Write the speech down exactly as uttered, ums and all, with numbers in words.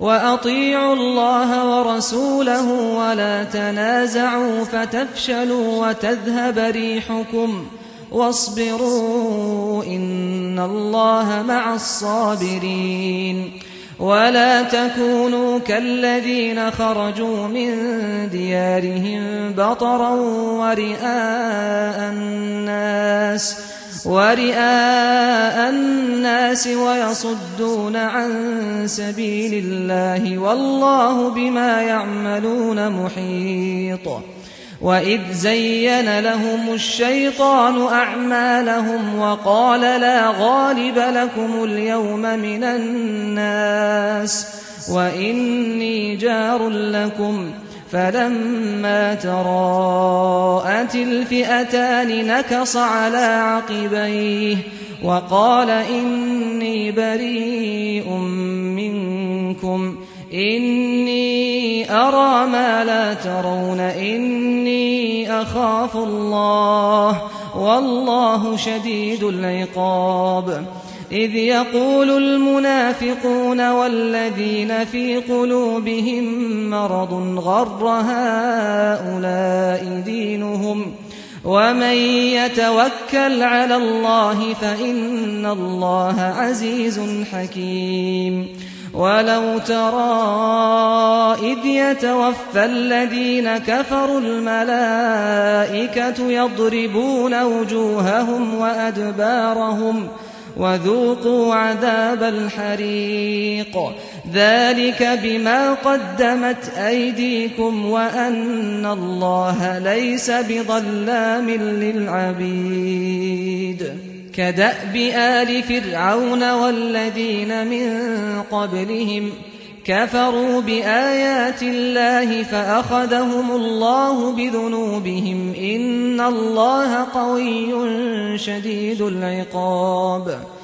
وأطيعوا الله ورسوله ولا تنازعوا فتفشلوا وتذهب ريحكم واصبروا إن الله مع الصابرين. ولا تكونوا كالذين خرجوا من ديارهم بطرا ورئاء الناس ورئاء الناس ويصدون عن سبيل الله والله بما يعملون محيط. وإذ زين لهم الشيطان أعمالهم وقال لا غالب لكم اليوم من الناس وإني جار لكم فلما تراءت الفئتان نكص على عقبيه وقال إني بريء منكم إني أرى ما لا ترون إني أخاف الله والله شديد العقاب. إذ يقول المنافقون والذين في قلوبهم مرض غر هؤلاء دينهم ومن يتوكل على الله فإن الله عزيز حكيم. ولو ترى إذ يتوفى الذين كفروا الملائكة يضربون وجوههم وأدبارهم وذوقوا عذاب الحريق ذلك بما قدمت أيديكم وأن الله ليس بظلام للعبيد. كدأب آل فرعون والذين من قبلهم كفروا بآيات الله فأخذهم الله بذنوبهم إن الله قوي شديد العقاب.